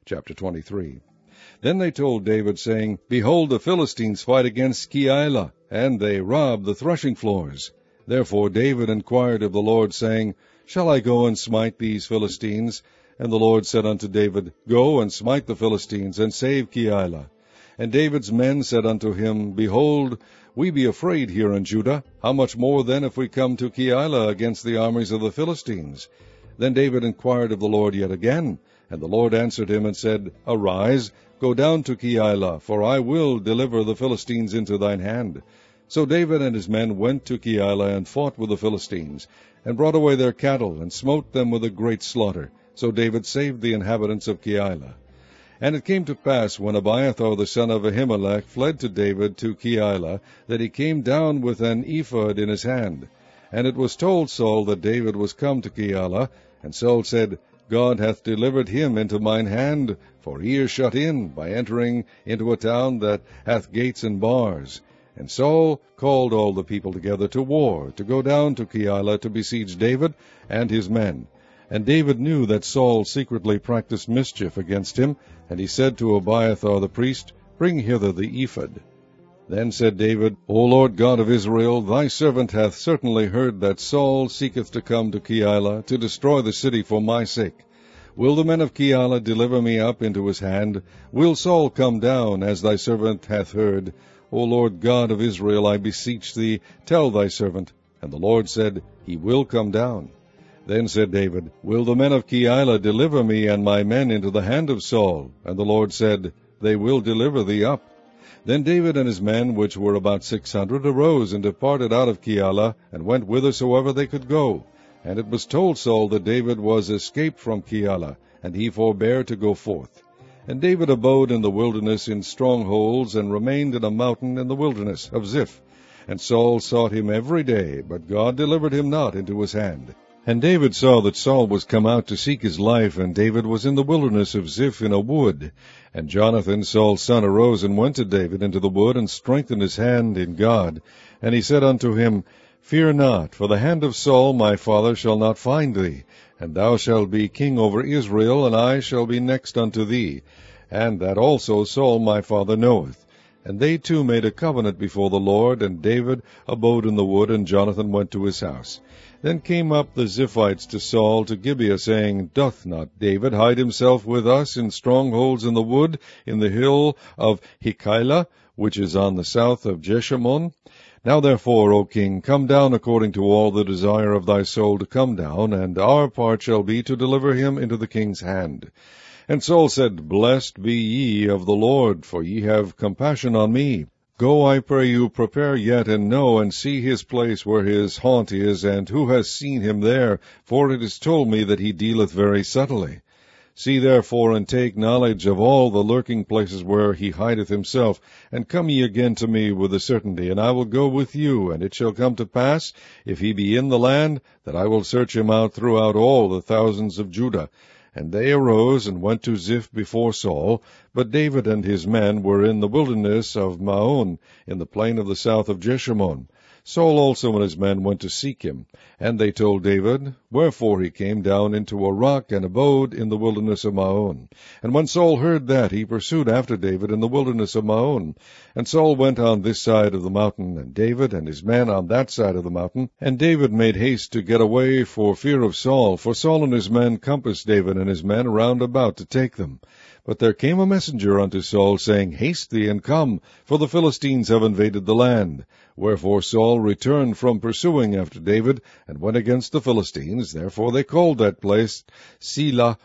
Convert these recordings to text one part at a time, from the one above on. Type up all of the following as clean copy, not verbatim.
Chapter 23. Then they told David, saying, Behold, the Philistines fight against Keilah, and they rob the threshing floors. Therefore David inquired of the Lord, saying, Shall I go and smite these Philistines? And the Lord said unto David, Go and smite the Philistines, and save Keilah. And David's men said unto him, Behold, we be afraid here in Judah. How much more then if we come to Keilah against the armies of the Philistines? Then David inquired of the Lord yet again. And the Lord answered him and said, Arise, go down to Keilah, for I will deliver the Philistines into thine hand. So David and his men went to Keilah and fought with the Philistines, and brought away their cattle, and smote them with a great slaughter. So David saved the inhabitants of Keilah. And it came to pass, when Abiathar the son of Ahimelech fled to David to Keilah, that he came down with an ephod in his hand. And it was told Saul that David was come to Keilah. And Saul said, God hath delivered him into mine hand, for he is shut in, by entering into a town that hath gates and bars. And Saul called all the people together to war, to go down to Keilah to besiege David and his men. And David knew that Saul secretly practiced mischief against him, and he said to Abiathar the priest, Bring hither the ephod. Then said David, O Lord God of Israel, thy servant hath certainly heard that Saul seeketh to come to Keilah, to destroy the city for my sake. Will the men of Keilah deliver me up into his hand? Will Saul come down, as thy servant hath heard? O Lord God of Israel, I beseech thee, tell thy servant. And the Lord said, He will come down. Then said David, Will the men of Keilah deliver me and my men into the hand of Saul? And the Lord said, They will deliver thee up. Then David and his men, which were about 600, arose and departed out of Keilah, and went whithersoever they could go. And it was told Saul that David was escaped from Keilah, and he forbare to go forth. And David abode in the wilderness in strongholds, and remained in a mountain in the wilderness of Ziph. And Saul sought him every day, but God delivered him not into his hand. And David saw that Saul was come out to seek his life, and David was in the wilderness of Ziph in a wood. And Jonathan, Saul's son, arose and went to David into the wood, and strengthened his hand in God. And he said unto him, Fear not, for the hand of Saul my father shall not find thee, and thou shalt be king over Israel, and I shall be next unto thee. And that also Saul my father knoweth. And they two made a covenant before the Lord, and David abode in the wood, and Jonathan went to his house. Then came up the Ziphites to Saul to Gibeah, saying, Doth not David hide himself with us in strongholds in the wood, in the hill of Hekeilah, which is on the south of Jeshimon? Now therefore, O king, come down according to all the desire of thy soul to come down, and our part shall be to deliver him into the king's hand. And Saul said, Blessed be ye of the Lord, for ye have compassion on me. Go, I pray you, prepare yet, and know, and see his place where his haunt is, and who has seen him there, for it is told me that he dealeth very subtly. See therefore, and take knowledge of all the lurking places where he hideth himself, and come ye again to me with a certainty, and I will go with you. And it shall come to pass, if he be in the land, that I will search him out throughout all the thousands of Judah. And they arose and went to Ziph before Saul, but David and his men were in the wilderness of Maon, in the plain of the south of Jeshimon. Saul also and his men went to seek him. And they told David, wherefore he came down into a rock, and abode in the wilderness of Maon. And when Saul heard that, he pursued after David in the wilderness of Maon. And Saul went on this side of the mountain, and David and his men on that side of the mountain. And David made haste to get away for fear of Saul, for Saul and his men compassed David and his men round about to take them. But there came a messenger unto Saul, saying, Haste thee, and come, for the Philistines have invaded the land. Wherefore Saul returned from pursuing after David, and went against the Philistines. Therefore they called that place Selah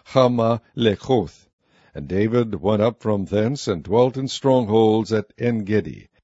Hamath-lechoth. And David went up from thence, and dwelt in strongholds at En-gedi.